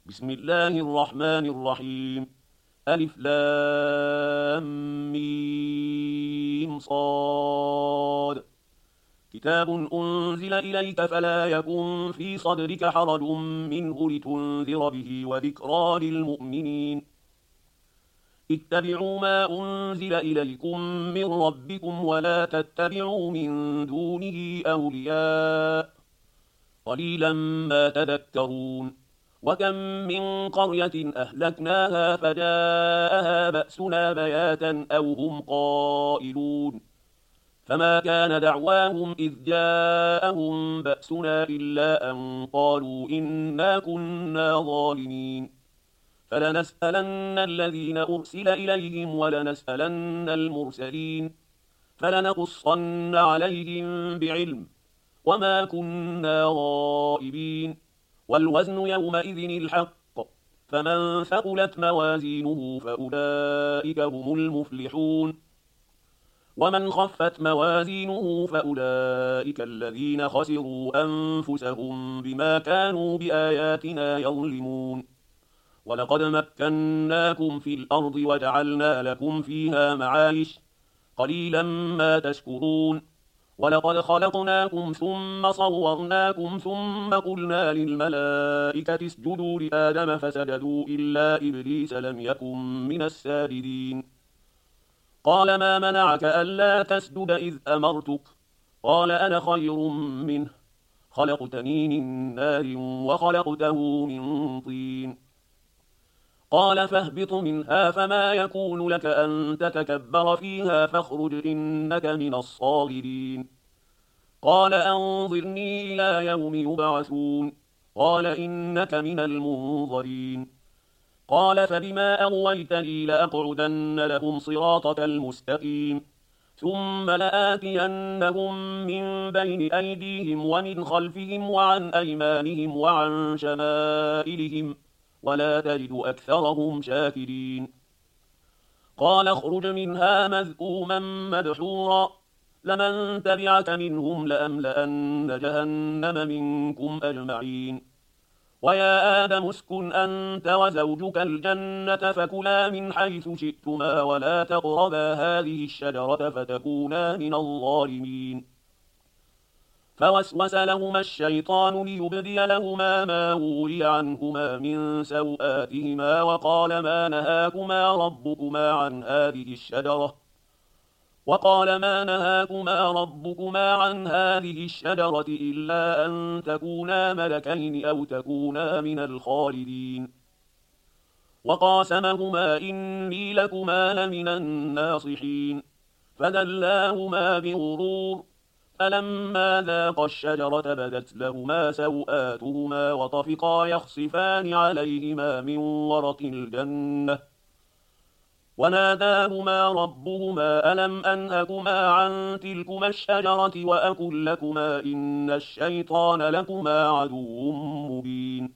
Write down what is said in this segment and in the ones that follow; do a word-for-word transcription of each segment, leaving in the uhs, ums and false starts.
بسم الله الرحمن الرحيم. ألف لام ميم صاد. كتاب أنزل إليك فلا يكن في صدرك حرج منه لتنذر به وذكرى للمؤمنين. اتبعوا ما أنزل إليكم من ربكم ولا تتبعوا من دونه أولياء قليلا ما تذكرون. وكم من قرية أهلكناها فجاءها بأسنا بياتا أو هم قائلون فما كان دعواهم إذ جاءهم بأسنا إلا أن قالوا إنا كنا ظالمين. فلنسألن الذين أرسل إليهم ولنسألن المرسلين فلنقصن عليهم بعلم وما كنا غائبين. والوزن يومئذ الحق فمن ثقلت موازينه فأولئك هم المفلحون ومن خفت موازينه فأولئك الذين خسروا أنفسهم بما كانوا بآياتنا يظلمون. ولقد مكناكم في الأرض وجعلنا لكم فيها معايش قليلا ما تشكرون. ولقد خلقناكم ثم صورناكم ثم قلنا للملائكة اسجدوا لآدم فسجدوا إلا إبليس لم يكن من الساجدين. قال ما منعك ألا تسجد إذ أمرتك؟ قال أنا خير منه خلقتني من نار وخلقته من طين. قال فاهبط منها فما يكون لك أن تتكبر فيها فاخرج إنك من الصاغرين. قال أنظرني إلى يوم يبعثون. قال إنك من المنظرين. قال فبما أغويتني لأقعدن لهم صراطك المستقيم ثم لآتينهم من بين أيديهم ومن خلفهم وعن أيمانهم وعن شمائلهم ولا تجد أكثرهم شاكرين. قال اخرج منها مذءوما مدحورا لمن تبعك منهم لأملأن جهنم منكم أجمعين. ويا آدم اسكن أنت وزوجك الجنة فكلا من حيث شئتما ولا تقربا هذه الشجرة فتكونا من الظالمين. فوسوس لهما الشيطان ليبدي لهما ما وري عنهما من سوآتهما وقال ما نهاكما ربكما عن هذه الشجرة وقال ما نهاكما ربكما عن هذه الشجرة إلا أن تكونا ملكين أو تكونا من الخالدين. وقاسمهما إني لكما لمن الناصحين فدلاهما بغرور فلما ذاقا الشجرة بدت لهما سوآتهما وطفقا يخصفان عليهما من ورق الجنة وناداهما ربهما ألم أنهكما عن تلكما الشجرة وأقل لكما إن الشيطان لكما عدو مبين.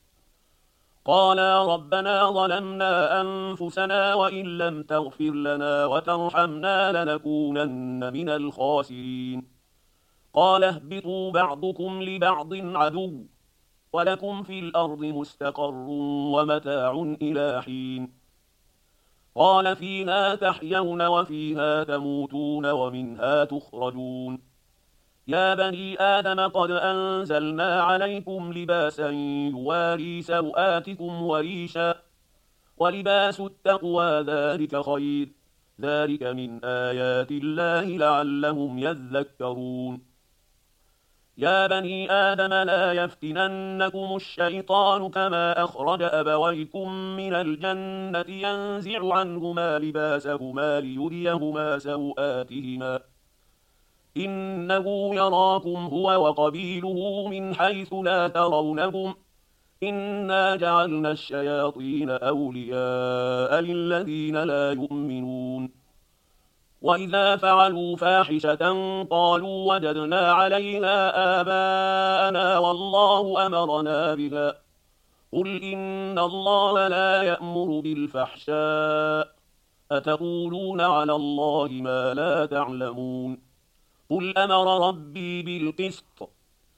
قالا ربنا ظلمنا أنفسنا وإن لم تغفر لنا وترحمنا لنكونن من الخاسرين. قال اهبطوا بعضكم لبعض عدو ولكم في الأرض مستقر ومتاع إلى حين. قال فيها تحيون وفيها تموتون ومنها تخرجون. يا بني آدم قد أنزلنا عليكم لباسا يواري سوآتكم وريشا ولباس التقوى ذلك خير ذلك من آيات الله لعلهم يذكرون. يا بني آدم لا يفتننكم الشيطان كما أخرج أبويكم من الجنة ينزع عنهما لباسهما ليريهما سوآتهما إنه يراكم هو وقبيله من حيث لا ترونهم إنا جعلنا الشياطين أولياء للذين لا يؤمنون. وإذا فعلوا فاحشة قالوا وجدنا عليها آباءنا والله أمرنا بها قل إن الله لا يأمر بالفحشاء أتقولون على الله ما لا تعلمون. قل أمر ربي بالقسط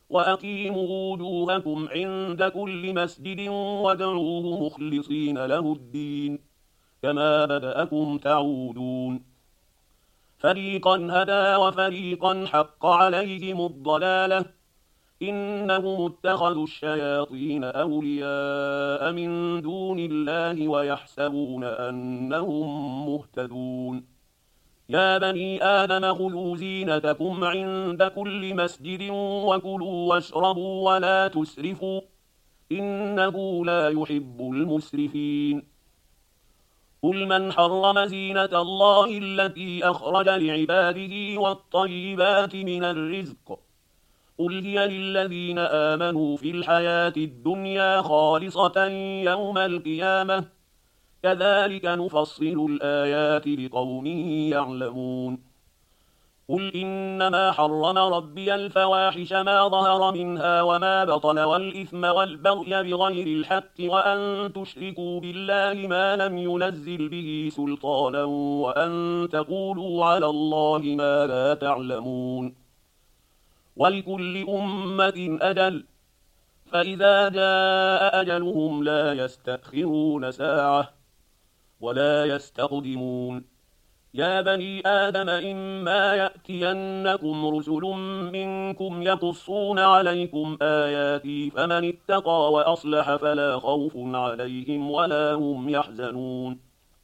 وأقيموا وجوهكم عند كل مسجد وادعوه مخلصين له الدين كما بدأكم تعودون فريقا هدى وفريقا حق عليهم الضلالة إنهم اتخذوا الشياطين أولياء من دون الله ويحسبون أنهم مهتدون يا بني آدم خذوا زينتكم عند كل مسجد وكلوا واشربوا ولا تسرفوا إنه لا يحب المسرفين قل من حرم زينة الله التي أخرج لعباده والطيبات من الرزق قل هي للذين آمنوا في الحياة الدنيا خالصة يوم القيامة كذلك نفصل الآيات لقوم يعلمون قل إنما حرم ربي الفواحش ما ظهر منها وما بطن والإثم والبغي بغير الحق وأن تشركوا بالله ما لم ينزل به سلطانا وأن تقولوا على الله ما لا تعلمون ولكل أمة أجل فإذا جاء أجلهم لا يستأخرون ساعة ولا يستقدمون يا بني آدم إما يأتينكم رسل منكم يقصون عليكم آياتي فمن اتقى وأصلح فلا خوف عليهم ولا هم يحزنون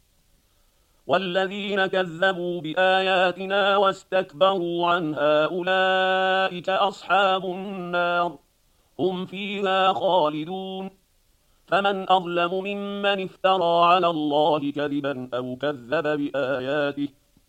والذين كذبوا بآياتنا واستكبروا عنها أولئك أصحاب النار هم فيها خالدون فمن أظلم ممن افترى على الله كذبا أو كذب بآياته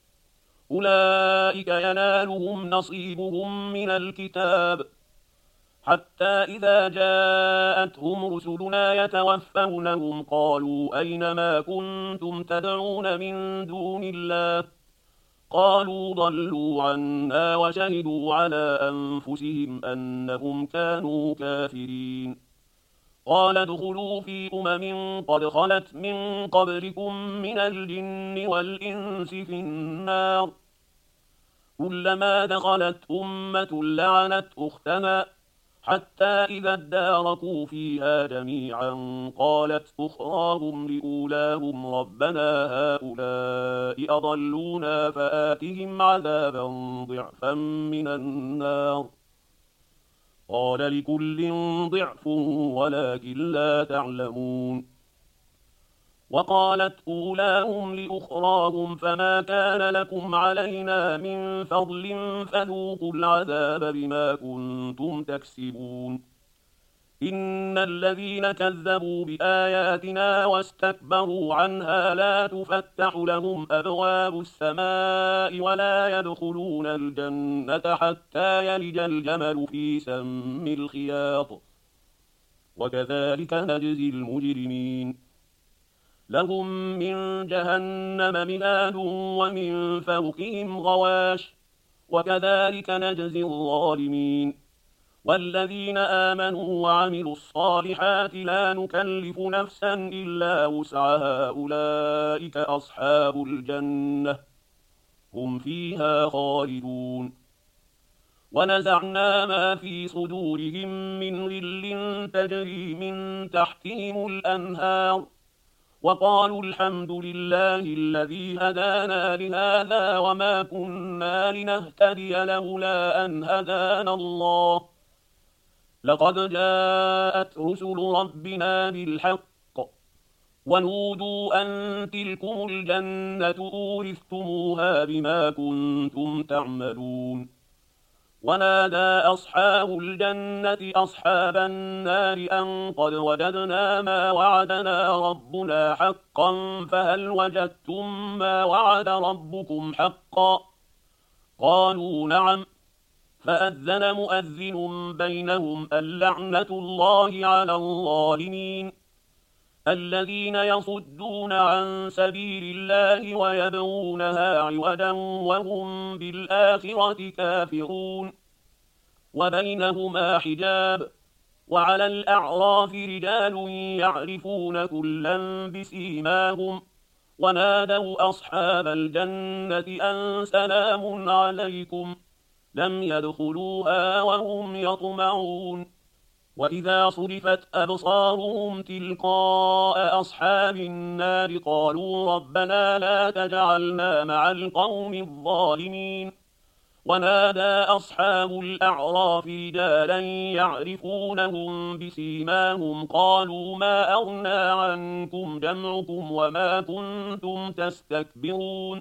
أولئك ينالهم نصيبهم من الكتاب حتى إذا جاءتهم رسلنا يتوفونهم قالوا أين ما كنتم تدعون من دون الله قالوا ضلوا عنا وشهدوا على أنفسهم أنهم كانوا كافرين قال ادخلوا في أمم قد خلت من قبلكم من الجن والإنس في النار كلما دخلت أمة لعنت أختها حتى إذا اداركوا فيها جميعا قالت أخراهم لأولاهم ربنا هؤلاء أضلونا فآتهم عذابا ضعفا من النار قال لكل ضعف ولكن لا تعلمون وقالت أولاهم لأخراهم فما كان لكم علينا من فضل فذوقوا العذاب بما كنتم تكسبون إن الذين كذبوا بآياتنا واستكبروا عنها لا تفتح لهم أبواب السماء ولا يدخلون الجنة حتى يلج الجمل في سم الخياط وكذلك نجزي المجرمين لهم من جهنم مهاد ومن فوقهم غواش وكذلك نجزي الظالمين والذين آمنوا وعملوا الصالحات لا نكلف نفسا إلا وسعها أولئك أصحاب الجنة هم فيها خالدون ونزعنا ما في صدورهم من غل تجري من تحتهم الأنهار وقالوا الحمد لله الذي هدانا لهذا وما كنا لنهتدي لولا أن هدانا الله لقد جاءت رسل ربنا بالحق ونودوا أن تلكم الجنة أورثتموها بما كنتم تعملون ونادى أصحاب الجنة أصحاب النار أن قد وجدنا ما وعدنا ربنا حقا فهل وجدتم ما وعد ربكم حقا قالوا نعم فأذن مؤذن بينهم اللعنة الله على الظالمين الذين يصدون عن سبيل الله ويبغونها عوجا وهم بالآخرة كافرون وبينهما حجاب وعلى الأعراف رجال يعرفون كلا بسيماهم ونادوا أصحاب الجنة أن سلام عليكم لم يدخلوها وهم يطمعون وإذا صرفت أبصارهم تلقاء أصحاب النار قالوا ربنا لا تجعلنا مع القوم الظالمين ونادى أصحاب الأعراف رجالا يعرفونهم بسيماهم قالوا ما أغنى عنكم جمعكم وما كنتم تستكبرون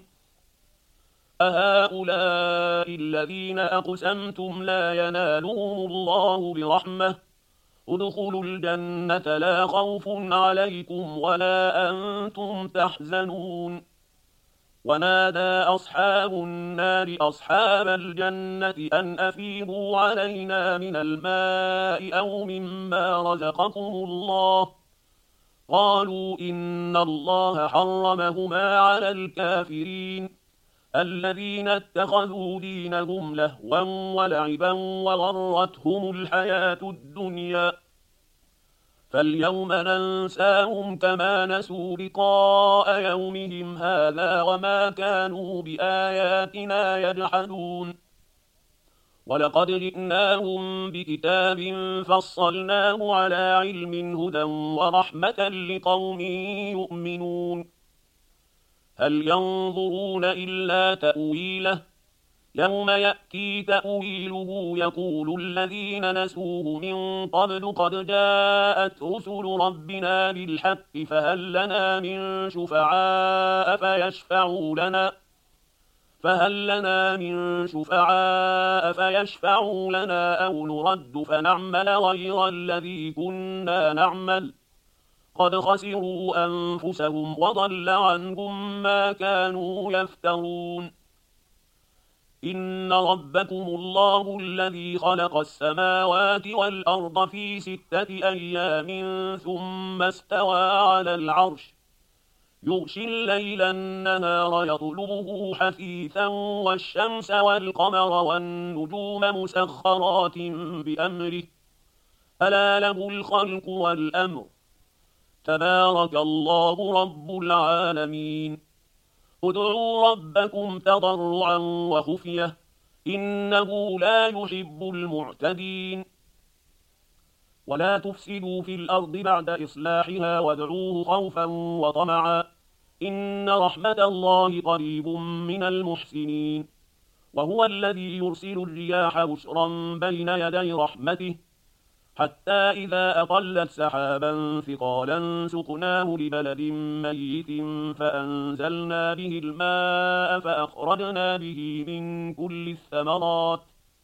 أهؤلاء الذين أقسمتم لا ينالهم الله برحمة ادخلوا الجنة لا خوف عليكم ولا أنتم تحزنون ونادى أصحاب النار أصحاب الجنة أن أفيضوا علينا من الماء أو مما رزقكم الله قالوا إن الله حرمهما على الكافرين الذين اتخذوا دينهم لهوا ولعبا وغرتهم الحياة الدنيا فاليوم ننساهم كما نسوا لقاء يومهم هذا وما كانوا بآياتنا يجحدون ولقد جئناهم بكتاب فصلناه على علم هدى ورحمة لقوم يؤمنون هل ينظرون إلا تأويله يوم يأتي تأويله يقول الذين نسوه من قبل قد جاءت رسل ربنا بالحق فهل لنا من شفعاء فيشفعوا لنا فهل لنا من شفعاء فيشفعوا لنا أو نرد فنعمل غير الذي كنا نعمل قد خسروا أنفسهم وضل عنهم ما كانوا يفترون إن ربكم الله الذي خلق السماوات والأرض في ستة أيام ثم استوى على العرش يغشي الليل النهار يطلبه حثيثا والشمس والقمر والنجوم مسخرات بأمره ألا له الخلق والأمر تبارك الله رب العالمين ادعوا ربكم تضرعا وخفية إنه لا يحب المعتدين ولا تفسدوا في الأرض بعد إصلاحها وادعوه خوفا وطمعا إن رحمة الله قريب من المحسنين وهو الذي يرسل الرياح بشرا بين يدي رحمته حتى إذا أقلت سحابا ثقالا سقناه لبلد ميت فأنزلنا به الماء فأخرجنا به من كل الثمرات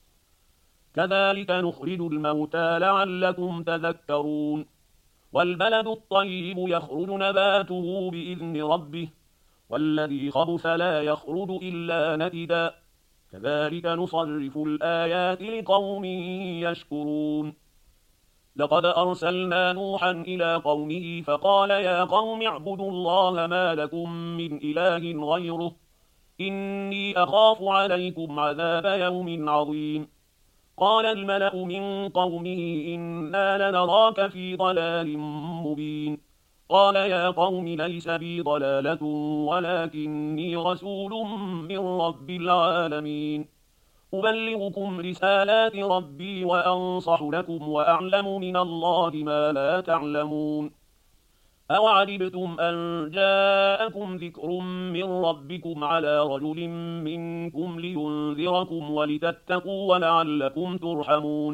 كذلك نخرج الموتى لعلكم تذكرون والبلد الطيب يخرج نباته بإذن ربه والذي خبث لا يخرج إلا نكدا كذلك نصرف الآيات لقوم يشكرون لقد أرسلنا نوحا إلى قومه فقال يا قوم اعبدوا الله ما لكم من إله غيره إني أخاف عليكم عذاب يوم عظيم قال الملأ من قومه إنا لنراك في ضلال مبين قال يا قوم ليس بي ضلالة ولكني رسول من رب العالمين أبلغكم رسالات ربي وأنصح لكم وأعلم من الله ما لا تعلمون أوعجبتم أن جاءكم ذكر من ربكم على رجل منكم لينذركم ولتتقوا ولعلكم ترحمون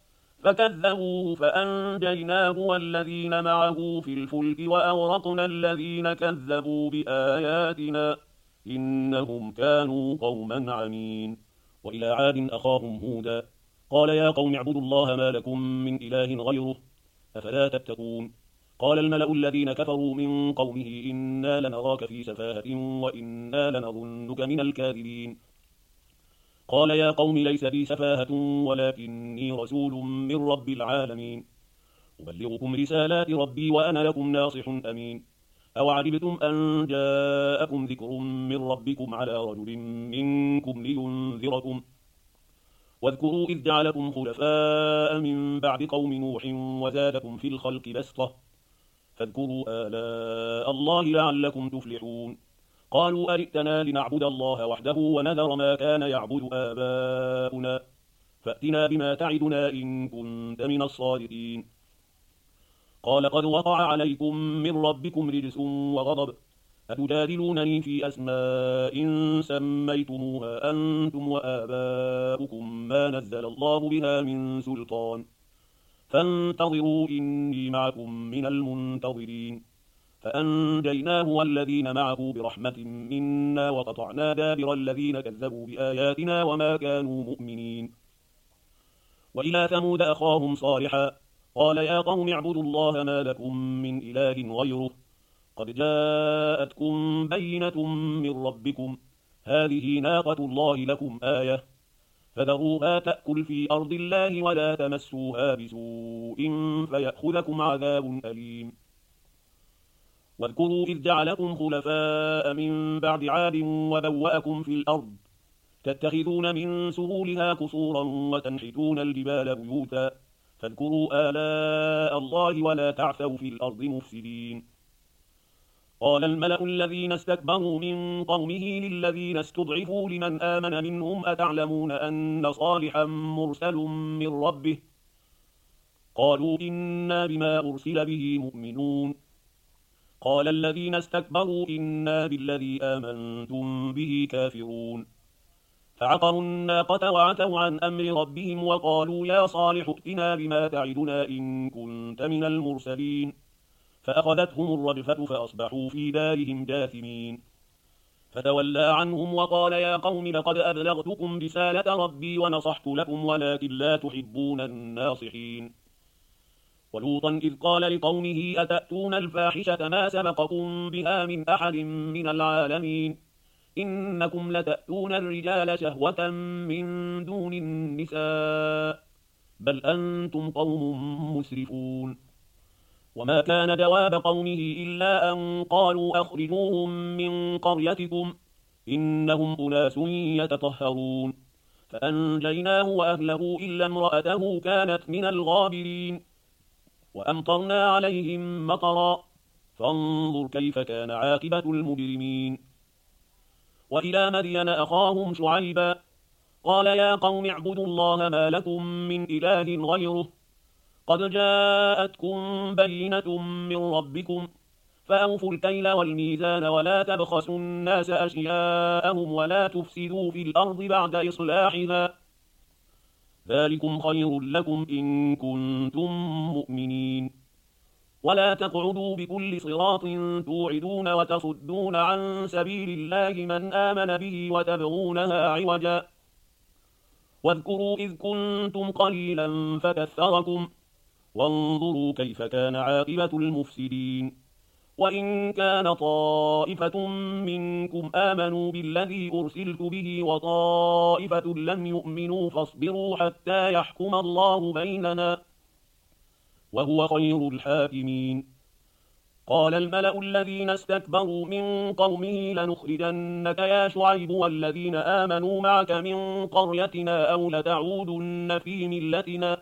فكذبوه فأنجيناه والذين معه في الفلك وأغرقنا الذين كذبوا بآياتنا إنهم كانوا قوما عمين وإلى عاد أخاهم هودا قال يا قوم اعبدوا الله ما لكم من إله غيره أفلا تتقون قال الملأ الذين كفروا من قومه إنا لنراك في سفاهة وإنا لنظنك من الكاذبين قال يا قوم ليس بي سفاهة ولكني رسول من رب العالمين أبلغكم رسالات ربي وأنا لكم ناصح أمين أوعجبتم أن جاءكم ذكر من ربكم على رجل منكم لينذركم واذكروا إذ جعلكم خلفاء من بعد قوم نوح وزادكم في الخلق بسطة فاذكروا آلاء الله لعلكم تفلحون قالوا أجئتنا لنعبد الله وحده ونذر ما كان يعبد آباؤنا فأتنا بما تعدنا إن كنت من الصادقين. قال قد وقع عليكم من ربكم رجس وغضب أتجادلونني في أسماء سميتموها أنتم وآباؤكم ما نزل الله بها من سلطان فانتظروا إني معكم من المنتظرين. فأنجيناه والذين معه برحمة منا وقطعنا دابر الذين كذبوا بآياتنا وما كانوا مؤمنين. وإلى ثمود أخاهم صالحا قال يا قوم اعبدوا الله ما لكم من إله غيره قد جاءتكم بينة من ربكم هذه ناقة الله لكم آية فذروها تأكل في أرض الله ولا تمسوها بسوء فيأخذكم عذاب أليم. واذكروا إذ جعلكم خلفاء من بعد عاد وبوأكم في الأرض تتخذون من سهولها قصورا وتنحتون الجبال بيوتا فاذكروا آلاء الله ولا تعثوا في الأرض مفسدين. قال الملأ الذين استكبروا من قومه للذين استضعفوا لمن آمن منهم أتعلمون أن صالحا مرسل من ربه قالوا إنا بما أرسل به مؤمنون. قال الذين استكبروا إنا بالذي آمنتم به كافرون. فعقروا الناقة وعتوا عن أمر ربهم وقالوا يا صالح ائتنا بما تعدنا إن كنت من المرسلين فأخذتهم الرجفة فأصبحوا في دارهم جاثمين. فتولى عنهم وقال يا قوم لقد أبلغتكم رسالة ربي ونصحت لكم ولكن لا تحبون الناصحين. ولوطا إذ قال لقومه أتأتون الفاحشة ما سبقكم بها من أحد من العالمين إنكم لتأتون الرجال شهوة من دون النساء بل أنتم قوم مسرفون. وما كان جواب قومه إلا أن قالوا أخرجوهم من قريتكم إنهم أناس يتطهرون. فأنجيناه وأهله إلا امرأته كانت من الغابرين. وأمطرنا عليهم مطرا فانظر كيف كان عاقبة المجرمين. وإلى مدين أخاهم شعيبا قال يا قوم اعبدوا الله ما لكم من إله غيره قد جاءتكم بينة من ربكم فأوفوا الكيل والميزان ولا تبخسوا الناس أشياءهم ولا تفسدوا في الأرض بعد إصلاحها ذلكم خير لكم إن كنتم مؤمنين. ولا تقعدوا بكل صراط توعدون وتصدون عن سبيل الله من آمن به وتبغونها عوجا واذكروا إذ كنتم قليلا فكثركم وانظروا كيف كان عاقبة المفسدين. وإن كان طائفة منكم آمنوا بالذي أرسلت به وطائفة لم يؤمنوا فاصبروا حتى يحكم الله بيننا وهو خير الحاكمين. قال الملأ الذين استكبروا من قومه لنخرجنك يا شعيب والذين آمنوا معك من قريتنا أو لتعودن في ملتنا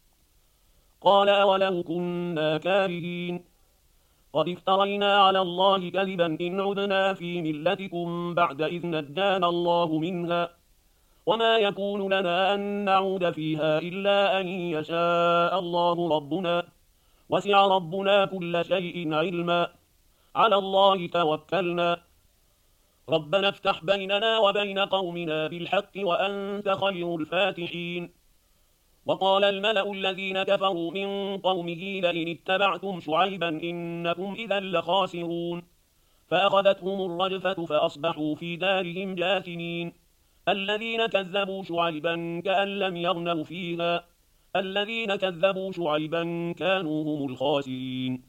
قال أولو كنا كارهين قد افترينا على الله كذبا إن عدنا في ملتكم بعد إذ نجانا الله منها وما يكون لنا أن نعود فيها إلا أن يشاء الله ربنا وسع ربنا كل شيء علما على الله توكلنا ربنا افتح بيننا وبين قومنا بالحق وأنت خير الفاتحين. وقال الملأ الذين كفروا من قومه لئن اتبعتم شعيبا إنكم إذا لخاسرون فأخذتهم الرجفة فأصبحوا في دارهم جاثمين. الذين كذبوا شعيبا كأن لم يغنوا فيها الذين كذبوا شعيبا كانوا هم الخاسرين.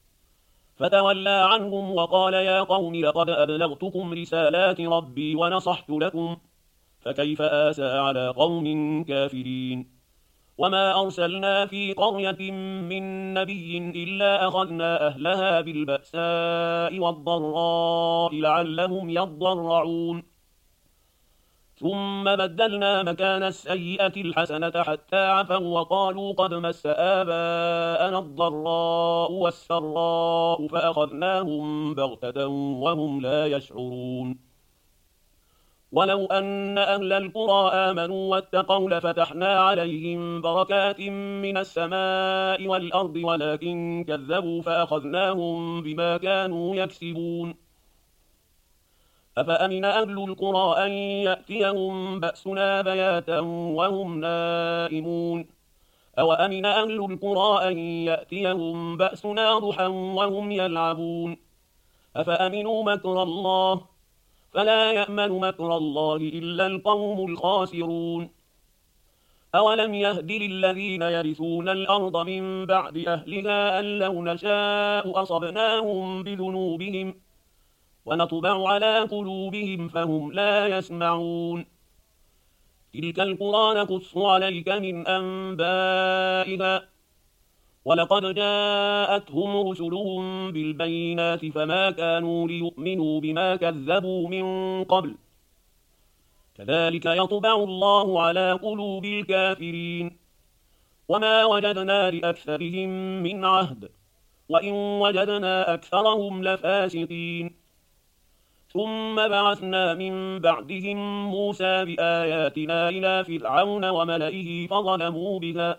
فتولى عنهم وقال يا قوم لقد أبلغتكم رسالات ربي ونصحت لكم فكيف آسى على قوم كافرين. وما أرسلنا في قرية من نبي إلا أخذنا أهلها بالبأساء والضراء لعلهم يضرعون ثم بدلنا مكان السيئة الحسنة حتى عفوا وقالوا قد مس آباءنا الضراء والسراء فأخذناهم بغتة وهم لا يشعرون ولو أن أهل القرى آمنوا واتقوا لفتحنا عليهم بركات من السماء والأرض ولكن كذبوا فأخذناهم بما كانوا يكسبون أفأمن أهل القرى أن يأتيهم بأسنا بياتا وهم نائمون أوأمن أهل القرى أن يأتيهم بأسنا ضحى وهم يلعبون أفأمنوا مكر الله فلا يأمن مكر الله إلا القوم الخاسرون أولم يهد للذين يرثون الأرض من بعد أهلها أن لو نشاء أصبناهم بذنوبهم ونطبع على قلوبهم فهم لا يسمعون تلك القرى نقص عليك من أنبائها ولقد جاءتهم رسلهم بالبينات فما كانوا ليؤمنوا بما كذبوا من قبل كذلك يطبع الله على قلوب الكافرين وما وجدنا لأكثرهم من عهد وإن وجدنا أكثرهم لفاسقين ثم بعثنا من بعدهم موسى بآياتنا إلى فرعون وملئه فظلموا بها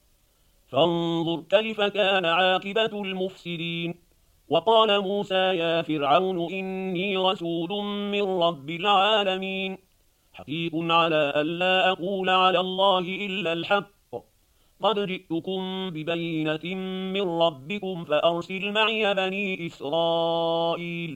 فانظر كيف كان عاقبة المفسدين وقال موسى يا فرعون إني رسول من رب العالمين حقيق على ألا أقول على الله إلا الحق قد جئتكم ببينة من ربكم فأرسل معي بني إسرائيل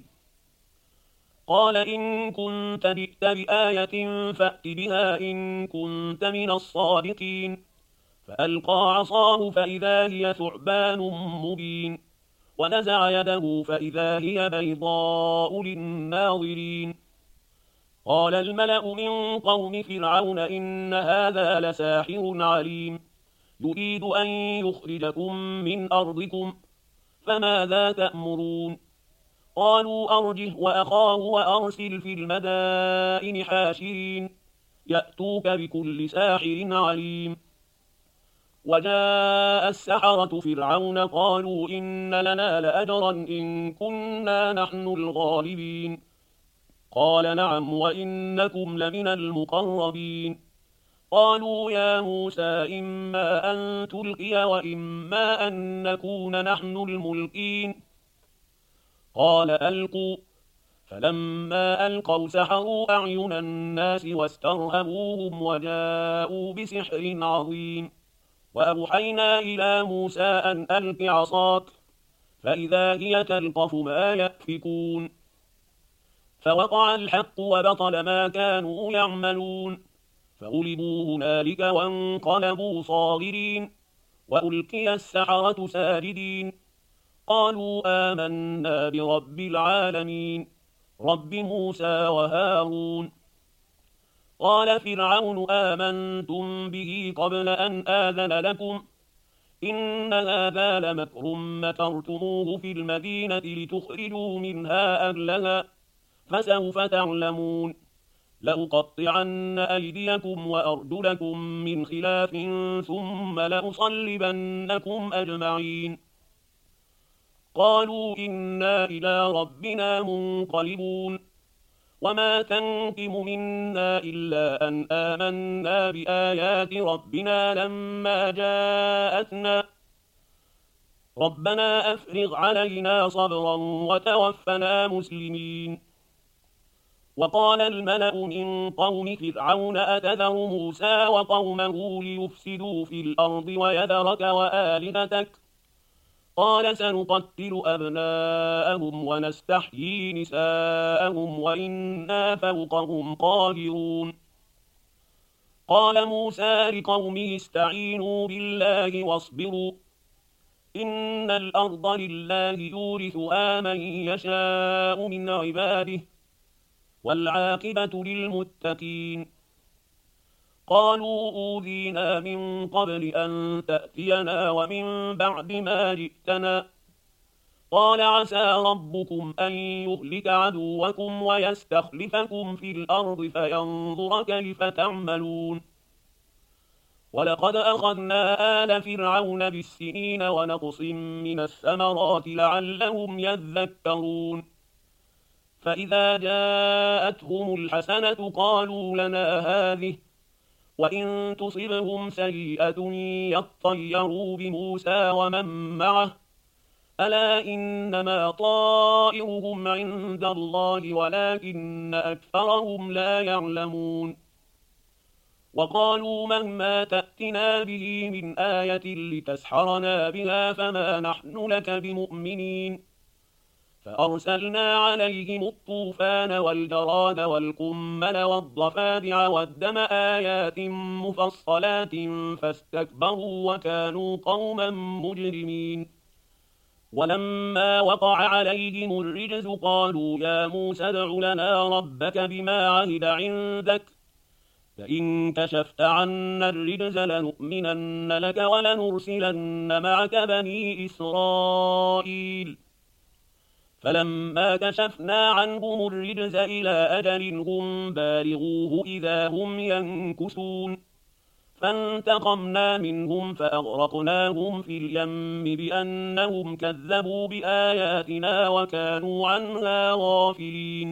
قال إن كنت جئت بآية فأت بها إن كنت من الصادقين فألقى عصاه فإذا هي ثعبان مبين ونزع يده فإذا هي بيضاء للناظرين قال الملأ من قوم فرعون إن هذا لساحر عليم يريد أن يخرجكم من أرضكم فماذا تأمرون قالوا أرجه وأخاه وأرسل في المدائن حاشرين يأتوك بكل ساحر عليم وجاء السحرة فرعون قالوا إن لنا لأجرا إن كنا نحن الغالبين قال نعم وإنكم لمن المقربين قالوا يا موسى إما أن تلقي وإما أن نكون نحن الملقين قال ألقوا فلما ألقوا سحروا أعين الناس واسترهبوهم وجاءوا بسحر عظيم وأوحينا إلى موسى أن ألق عصاك فإذا هي تلقف ما يأفكون فوقع الحق وبطل ما كانوا يعملون فغلبوا هنالك وانقلبوا صاغرين وألقي السحرة ساجدين قالوا آمنا برب العالمين رب موسى وهارون قال فرعون آمنتم به قبل أن آذن لكم إن هذا لمكر مكرتموه في المدينة لتخرجوا منها أهلها فسوف تعلمون لأقطعن أيديكم وأرجلكم من خلاف ثم لأصلبنكم أجمعين قالوا إنا إلى ربنا منقلبون وما تنقم منا إلا أن آمنا بآيات ربنا لما جاءتنا ربنا أفرغ علينا صبرا وتوفنا مسلمين وقال الملأ من قوم فرعون أتذر موسى وقومه ليفسدوا في الأرض ويذرك وآلهتك قال سنقتل أبناءهم ونستحيي نساءهم وإنا فوقهم قاهرون قال موسى لقومه استعينوا بالله واصبروا إن الأرض لله يورثها من يشاء من عباده والعاقبة للمتقين قالوا أوذينا من قبل أن تأتينا ومن بعد ما جئتنا قال عسى ربكم أن يهلك عدوكم ويستخلفكم في الأرض فينظر كيف تعملون ولقد أخذنا آل فرعون بالسنين ونقص من الثمرات لعلهم يذكرون فإذا جاءتهم الحسنة قالوا لنا هذه وإن تصبهم سيئة يطيروا بموسى ومن معه ألا إنما طائرهم عند الله ولكن أكثرهم لا يعلمون وقالوا مهما تأتنا به من آية لتسحرنا بها فما نحن لك بمؤمنين فأرسلنا عليهم الطوفان والجراد والقمل والضفادع والدم آيات مفصلات فاستكبروا وكانوا قوما مجرمين ولما وقع عليهم الرجز قالوا يا موسى ادع لنا ربك بما عهد عندك فإن كشفت عنا الرجز لنؤمنن لك ولنرسلن معك بني إسرائيل فلما كشفنا عنهم الرجز إلى أجل هم بالغوه إذا هم ينكثون فانتقمنا منهم فأغرقناهم في اليم بأنهم كذبوا بآياتنا وكانوا عنها غافلين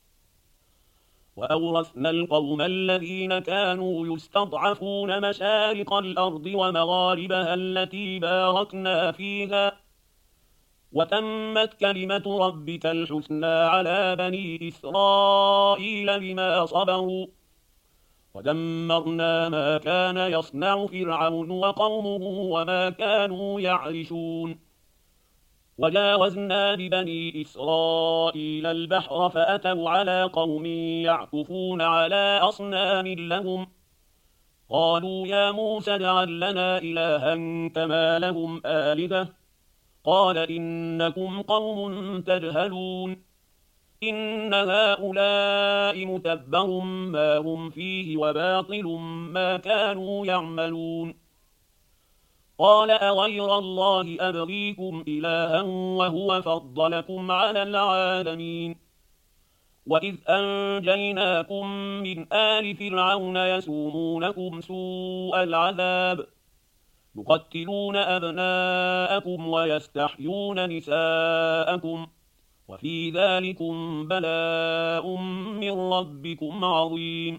وأورثنا القوم الذين كانوا يستضعفون مشارق الأرض ومغاربها التي باركنا فيها وتمت كلمة ربك الحسنى على بني إسرائيل بما صبروا ودمرنا ما كان يصنع فرعون وقومه وما كانوا يعرشون وجاوزنا ببني إسرائيل البحر فأتوا على قوم يعكفون على أصنام لهم قالوا يا موسى اجعل لنا إلها كما لهم آلهة قال إنكم قوم تجهلون إن هؤلاء متبر ما هم فيه وباطل ما كانوا يعملون قال أغير الله أبغيكم إلها وهو فضلكم على العالمين وإذ أنجيناكم من آل فرعون يسومونكم سوء العذاب يقتلون أبناءكم ويستحيون نساءكم وفي ذلكم بلاء من ربكم عظيم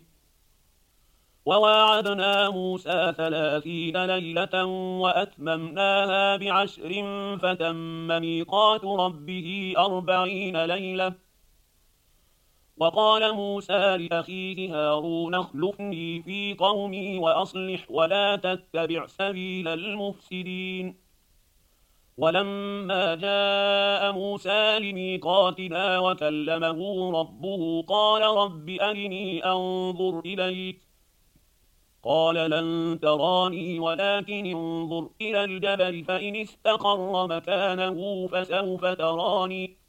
وواعدنا موسى ثلاثين ليلة وأتممناها بعشر فتم ميقات ربه أربعين ليلة وقال موسى لأخيه هارون اخلفني في قومي وأصلح ولا تتبع سبيل المفسدين ولما جاء موسى لميقاتنا وكلمه ربه قال رب أرني أنظر إليك قال لن تراني ولكن انظر إلى الجبل فإن استقر مكانه فسوف تراني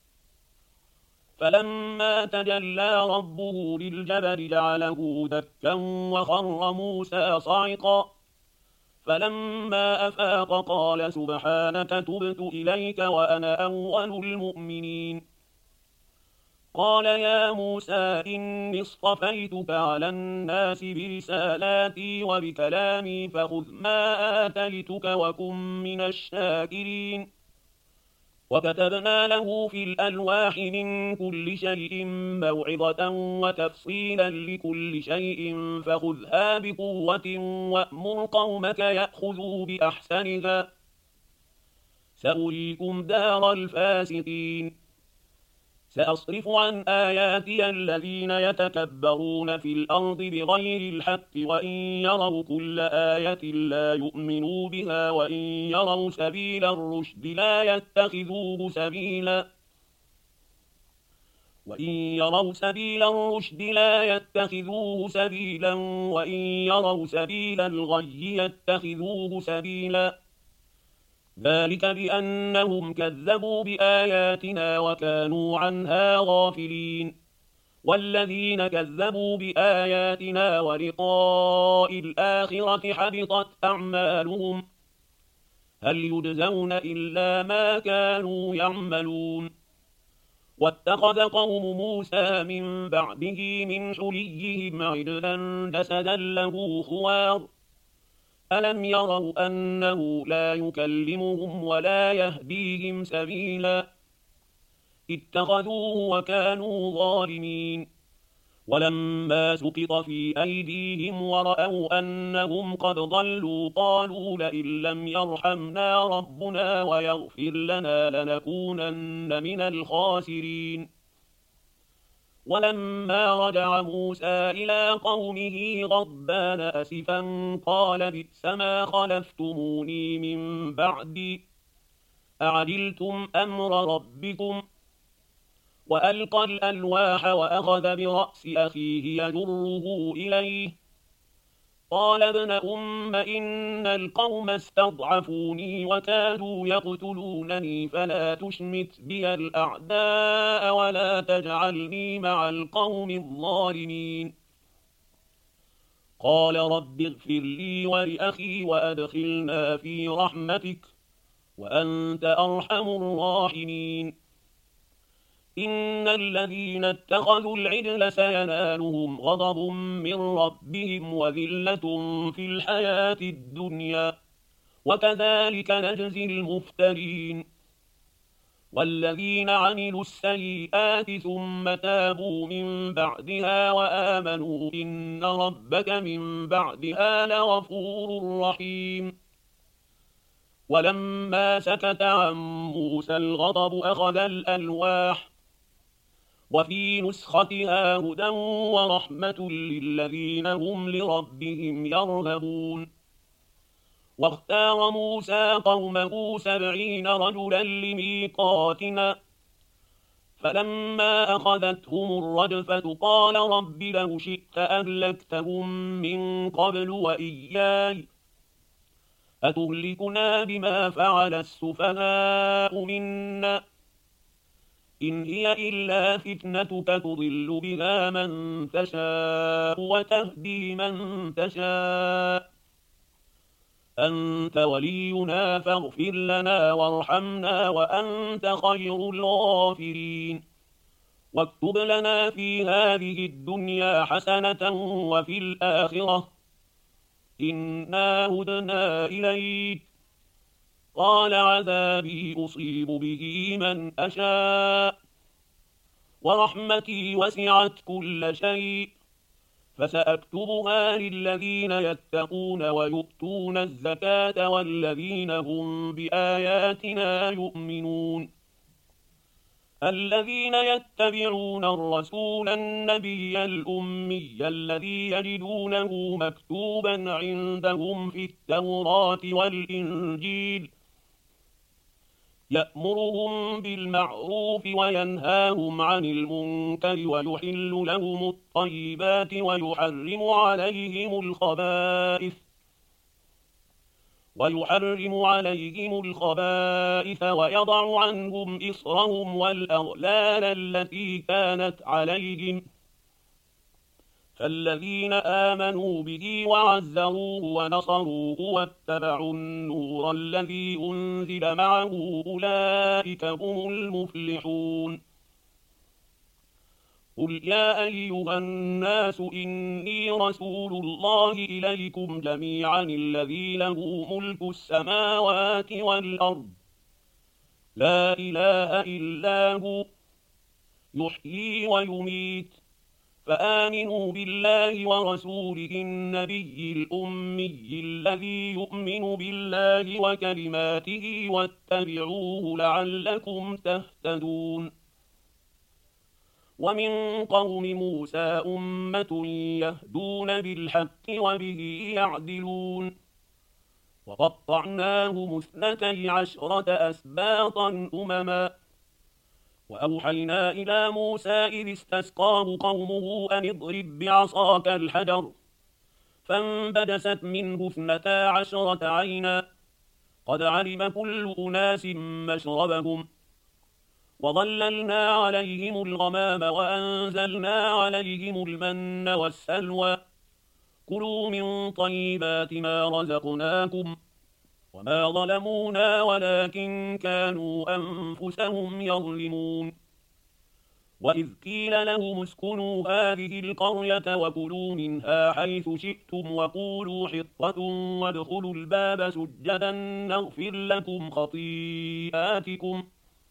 فلما تجلى ربه للجبل جعله دكا وخر موسى صعقا فلما أفاق قال سبحانك تبت إليك وأنا أول المؤمنين قال يا موسى إني اصطفيتك على الناس برسالاتي وبكلامي فخذ ما آتيتك وكن من الشاكرين وكتبنا له في الألواح من كل شيء موعظة وتفصيلا لكل شيء فخذها بقوة وأمر قومك يأخذوا بأحسنها سأريكم دار الفاسقين سأصرف عن آياتي الذين يتكبرون في الأرض بغير الحق وإن يروا كل آية لا يؤمنوا بها وإن يروا سبيل الرشد لا يتخذوه سبيلا وإن يروا سبيل الرشد لا يتخذوه سبيلا وإن يروا سبيل الغي يتخذوه سبيلا ذلك بأنهم كذبوا بآياتنا وكانوا عنها غافلين والذين كذبوا بآياتنا ولقاء الآخرة حبطت أعمالهم هل يجزون إلا ما كانوا يعملون واتخذ قوم موسى من بعده من حليهم عجلا جسدا له خوار ألم يروا أنه لا يكلمهم ولا يهديهم سبيلا اتخذوه وكانوا ظالمين ولما سقط في أيديهم ورأوا أنهم قد ضلوا قالوا لئن لم يرحمنا ربنا ويغفر لنا لنكونن من الخاسرين ولما رجع موسى إلى قومه غضبان أسفا قال بئس ما خلفتموني من بعدي أعجلتم أمر ربكم وألقى الألواح وأخذ برأس أخيه يجره إليه قال ابن أم إن القوم استضعفوني وكادوا يقتلونني فلا تشمت بي الأعداء ولا تجعلني مع القوم الظالمين قال رب اغفر لي ولأخي وأدخلنا في رحمتك وأنت أرحم الراحمين إن الذين اتخذوا العجل سينالهم غضب من ربهم وذلة في الحياة الدنيا وكذلك نجزي المفترين والذين عملوا السيئات ثم تابوا من بعدها وآمنوا إن ربك من بعدها لغفور رحيم ولما سكت عن موسى الغضب أخذ الألواح وفي نسختها هدى ورحمة للذين هم لربهم يرهبون واختار موسى قومه سبعين رجلا لميقاتنا فلما أخذتهم الرجفة قال رب لو شئت أهلكتهم من قبل وإياي أتهلكنا بما فعل السفهاء منا إن هي إلا فتنتك تضل بها من تشاء وتهدي من تشاء أنت ولينا فاغفر لنا وارحمنا وأنت خير الغافرين واكتب لنا في هذه الدنيا حسنة وفي الآخرة إنا هدنا إليك قال عذابي أصيب به من أشاء ورحمتي وسعت كل شيء فسأكتبها للذين يتقون ويؤتون الزكاة والذين هم بآياتنا يؤمنون الذين يتبعون الرسول النبي الأمي الذي يجدونه مكتوبا عندهم في التوراة والإنجيل يأمرهم بالمعروف وينهاهم عن المنكر ويحل لهم الطيبات ويحرم عليهم الخبائث ويحرم عليهم الخبائث ويضع عنهم إصرهم والأغلال التي كانت عليهم فالذين آمنوا به وعزروه ونصروه واتبعوا النور الذي أنزل معه أولئك هم المفلحون قل يا أيها الناس إني رسول الله إليكم جميعا الذي له ملك السماوات والأرض لا إله إلا هو يحيي ويميت فآمنوا بالله ورسوله النبي الأمي الذي يؤمن بالله وكلماته واتبعوه لعلكم تهتدون ومن قوم موسى أمة يهدون بالحق وبه يعدلون وقطعناهم اثنتي عشرة أسباطا أمما وأوحينا إلى موسى إذ استسقاه قومه أن اضرب بعصاك الحجر فانبجست منه اثنتا عشرة عينا قد علم كل أناس مشربهم وظللنا عليهم الغمام وأنزلنا عليهم المن والسلوى كلوا من طيبات ما رزقناكم وما ظلمونا ولكن كانوا أنفسهم يظلمون. وإذ قيل لهم اسكنوا هذه القرية وكلوا منها حيث شئتم وقولوا حطة وادخلوا الباب سجدا نغفر لكم خطيئاتكم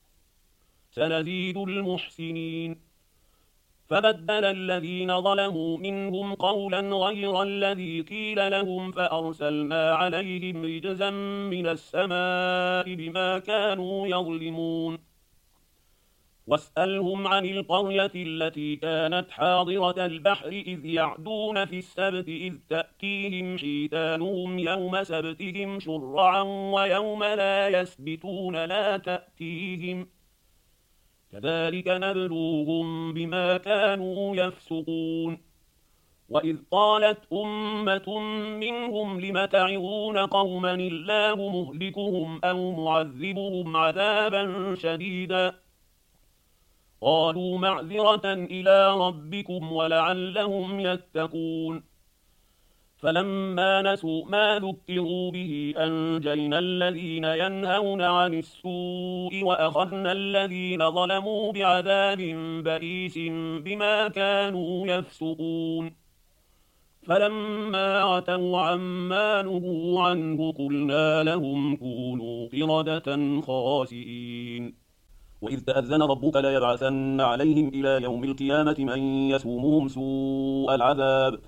سنزيد المحسنين. فبدل الذين ظلموا منهم قولا غير الذي قيل لهم فأرسلنا عليهم رجزا من السماء بما كانوا يظلمون. واسألهم عن القرية التي كانت حاضرة البحر إذ يعدون في السبت إذ تأتيهم حيتانهم يوم سبتهم شرعا ويوم لا يسبتون لا تأتيهم كذلك نبلوهم بما كانوا يفسقون. وإذ قالت أمة منهم لم تعظون قوما الله مهلكهم أو معذبهم عذابا شديدا قالوا معذرة إلى ربكم ولعلهم يتقون. فلما نسوا ما ذكروا به أنجينا الذين ينهون عن السوء وأخذنا الذين ظلموا بعذاب بئيس بما كانوا يفسقون. فلما عتوا عما نهوا عنه قلنا لهم كونوا قردة خاسئين. وإذ تأذن ربك ليبعثن عليهم إلى يوم القيامة من يسومهم سوء العذاب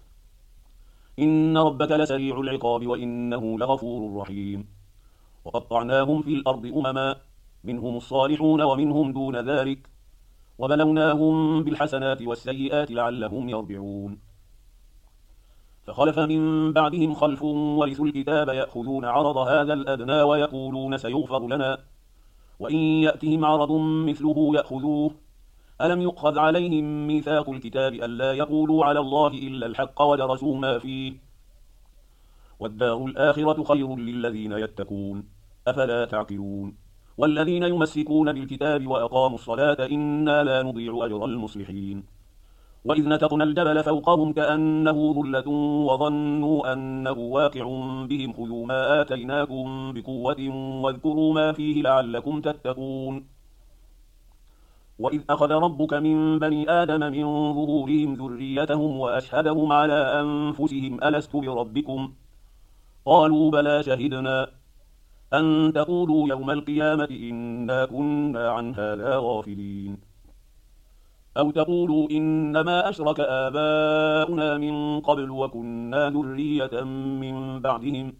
إن ربك لسريع العقاب وإنه لغفور رحيم. وقطعناهم في الأرض أمما منهم الصالحون ومنهم دون ذلك وبلوناهم بالحسنات والسيئات لعلهم يرجعون. فخلف من بعدهم خلف ورثوا الكتاب يأخذون عرض هذا الأدنى ويقولون سيغفر لنا وإن يأتهم عرض مثله يأخذوه ألم يؤخذ عليهم ميثاق الكتاب ألا يقولوا على الله إلا الحق ودرسوا ما فيه والدار الآخرة خير للذين يتقون أفلا تعقلون. والذين يمسكون بالكتاب وأقاموا الصلاة إنا لا نضيع أجر المصلحين. وإذ نتقنا الجبل فوقهم كأنه ظلة وظنوا أنه واقع بهم خذوا ما آتيناكم بقوة واذكروا ما فيه لعلكم تتقون. وإذ أخذ ربك من بني آدم من ظهورهم ذريتهم وأشهدهم على أنفسهم ألست بربكم قالوا بلى شهدنا أن تقولوا يوم القيامة إنا كنا عن هذا غافلين أو تقولوا إنما أشرك آباؤنا من قبل وكنا ذرية من بعدهم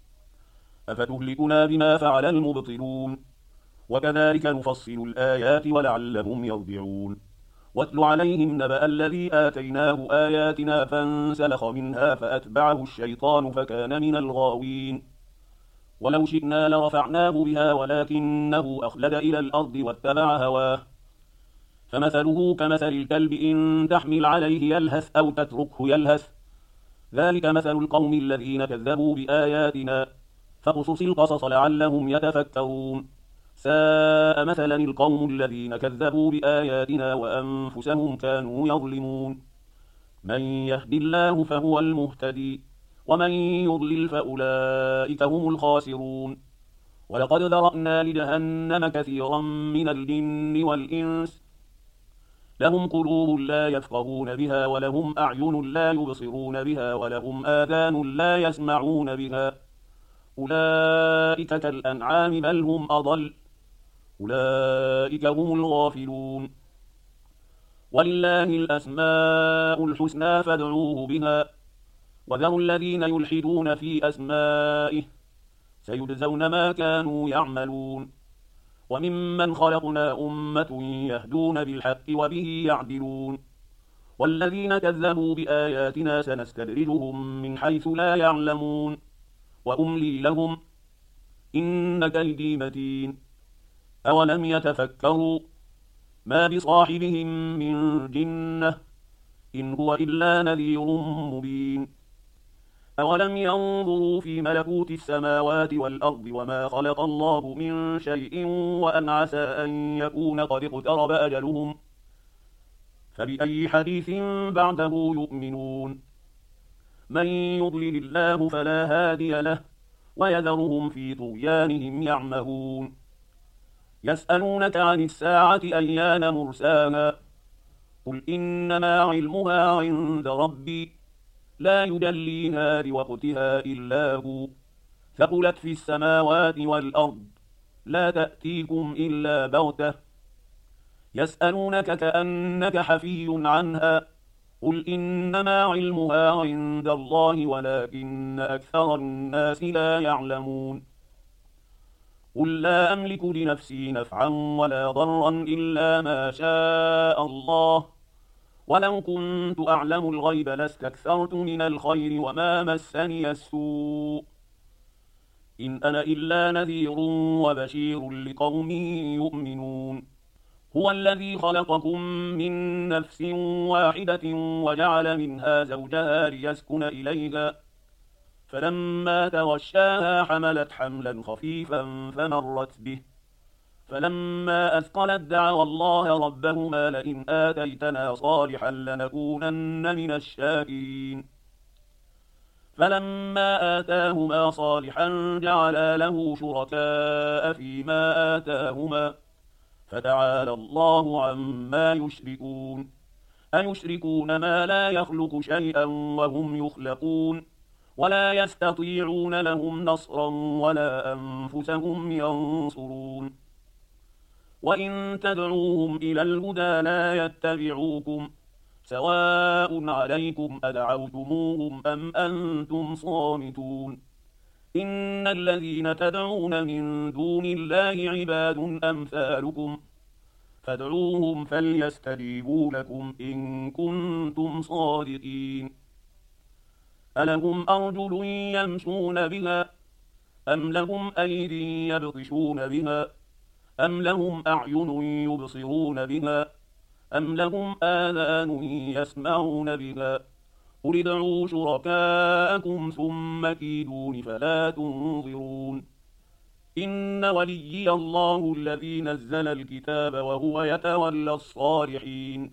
أفتهلكنا بما فعل المبطلون وكذلك نفصل الآيات ولعلهم يرجعون. واتل عليهم نبأ الذي آتيناه آياتنا فانسلخ منها فأتبعه الشيطان فكان من الغاوين. ولو شئنا لرفعناه بها ولكنه أخلد إلى الأرض واتبع هواه فمثله كمثل الكلب إن تحمل عليه يلهث أو تتركه يلهث ذلك مثل القوم الذين كذبوا بآياتنا فاقصص القصص لعلهم يتفكرون. ساء مثلا القوم الذين كذبوا بآياتنا وأنفسهم كانوا يظلمون. من يهد الله فهو المهتدي ومن يضلل فأولئك هم الخاسرون. ولقد ذرأنا لجهنم كثيرا من الجن والإنس لهم قلوب لا يفقهون بها ولهم أعين لا يبصرون بها ولهم آذان لا يسمعون بها أولئك كالأنعام بل هم أضل أولئك هم الغافلون. ولله الأسماء الحسنى فادعوه بها وذروا الذين يلحدون في أسمائه سيجزون ما كانوا يعملون. وممن خلقنا أمة يهدون بالحق وبه يعدلون والذين كذبوا بآياتنا سنستدرجهم من حيث لا يعلمون وأملي لهم إن كيدي متين. أولم يتفكروا ما بصاحبهم من جنة إن هو إلا نذير مبين. أولم ينظروا في ملكوت السماوات والأرض وما خلق الله من شيء وأن عسى أن يكون قد اقترب أجلهم فبأي حديث بعده يؤمنون. من يضلل الله فلا هادي له ويذرهم في طغيانهم يعمهون يسألونك عن الساعة أيان مرساها قل إنما علمها عند ربي لا يجليها لوقتها إلا هو ثقلت في السماوات والأرض لا تأتيكم إلا بغتة يسألونك كأنك حفي عنها قل إنما علمها عند الله ولكن أكثر الناس لا يعلمون قل لا أملك لنفسي نفعا ولا ضرا إلا ما شاء الله ولو كنت أعلم الغيب لاستكثرت من الخير وما مسني السوء إن أنا إلا نذير وبشير لقوم يؤمنون هو الذي خلقكم من نفس واحدة وجعل منها زوجها ليسكن إليها فلما تغشاها حملت حملا خفيفا فمرت به فلما أثقلت دعوا الله ربهما لئن آتيتنا صالحا لنكونن من الشاكرين فلما آتاهما صالحا جعلا له شركاء فيما آتاهما فتعالى الله عما يشركون أيشركون ما لا يخلق شيئا وهم يخلقون ولا يستطيعون لهم نصرا ولا أنفسهم ينصرون وإن تدعوهم إلى الهدى لا يتبعوكم سواء عليكم أدعوتموهم أم أنتم صامتون إن الذين تدعون من دون الله عباد أمثالكم فادعوهم فليستجيبوا لكم إن كنتم صادقين ألهم أرجل يمشون بها أم لهم أيدي يبطشون بها أم لهم أعين يبصرون بها أم لهم آذان يسمعون بها قل ادعوا شركاءكم ثم كيدون فلا تنظرون إن وليي الله الذي نزل الكتاب وهو يتولى الصالحين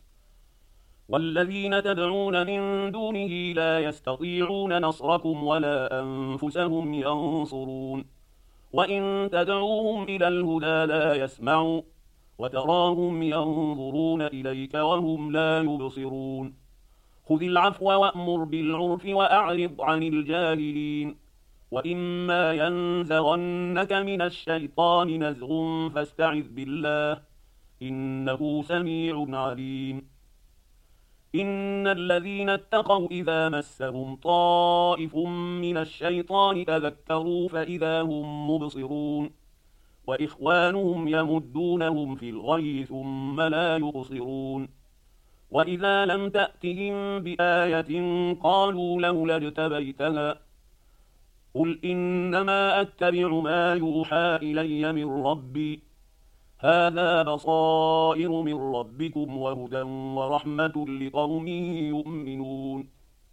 والذين تدعون من دونه لا يستطيعون نصركم ولا أنفسهم ينصرون وإن تدعوهم إلى الهدى لا يسمعوا وتراهم ينظرون إليك وهم لا يبصرون خذ العفو وأمر بالعرف وأعرض عن الجاهلين وإما ينزغنك من الشيطان نزغ فاستعذ بالله إنه سميع عليم إن الذين اتقوا إذا مسهم طائف من الشيطان تذكروا فإذا هم مبصرون وإخوانهم يمدونهم في الغي ثم لا يبصرون وإذا لم تأتهم بآية قالوا لولا اجتبيتها قل إنما أتبع ما يوحى إلي من ربي هذا بصائر من ربكم وهدى ورحمة لقوم يؤمنون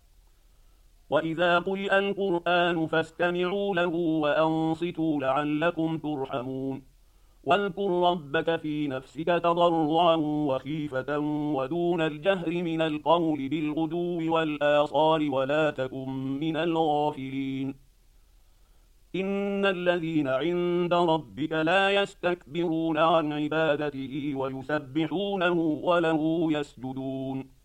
وإذا قرئ القرآن فاستمعوا له وأنصتوا لعلكم ترحمون واذكر ربك في نفسك تضرعا وخيفة ودون الجهر من القول بالغدو والآصال ولا تكن من الغافلين إن الذين عند ربك لا يستكبرون عن عبادته ويسبحونه وله يسجدون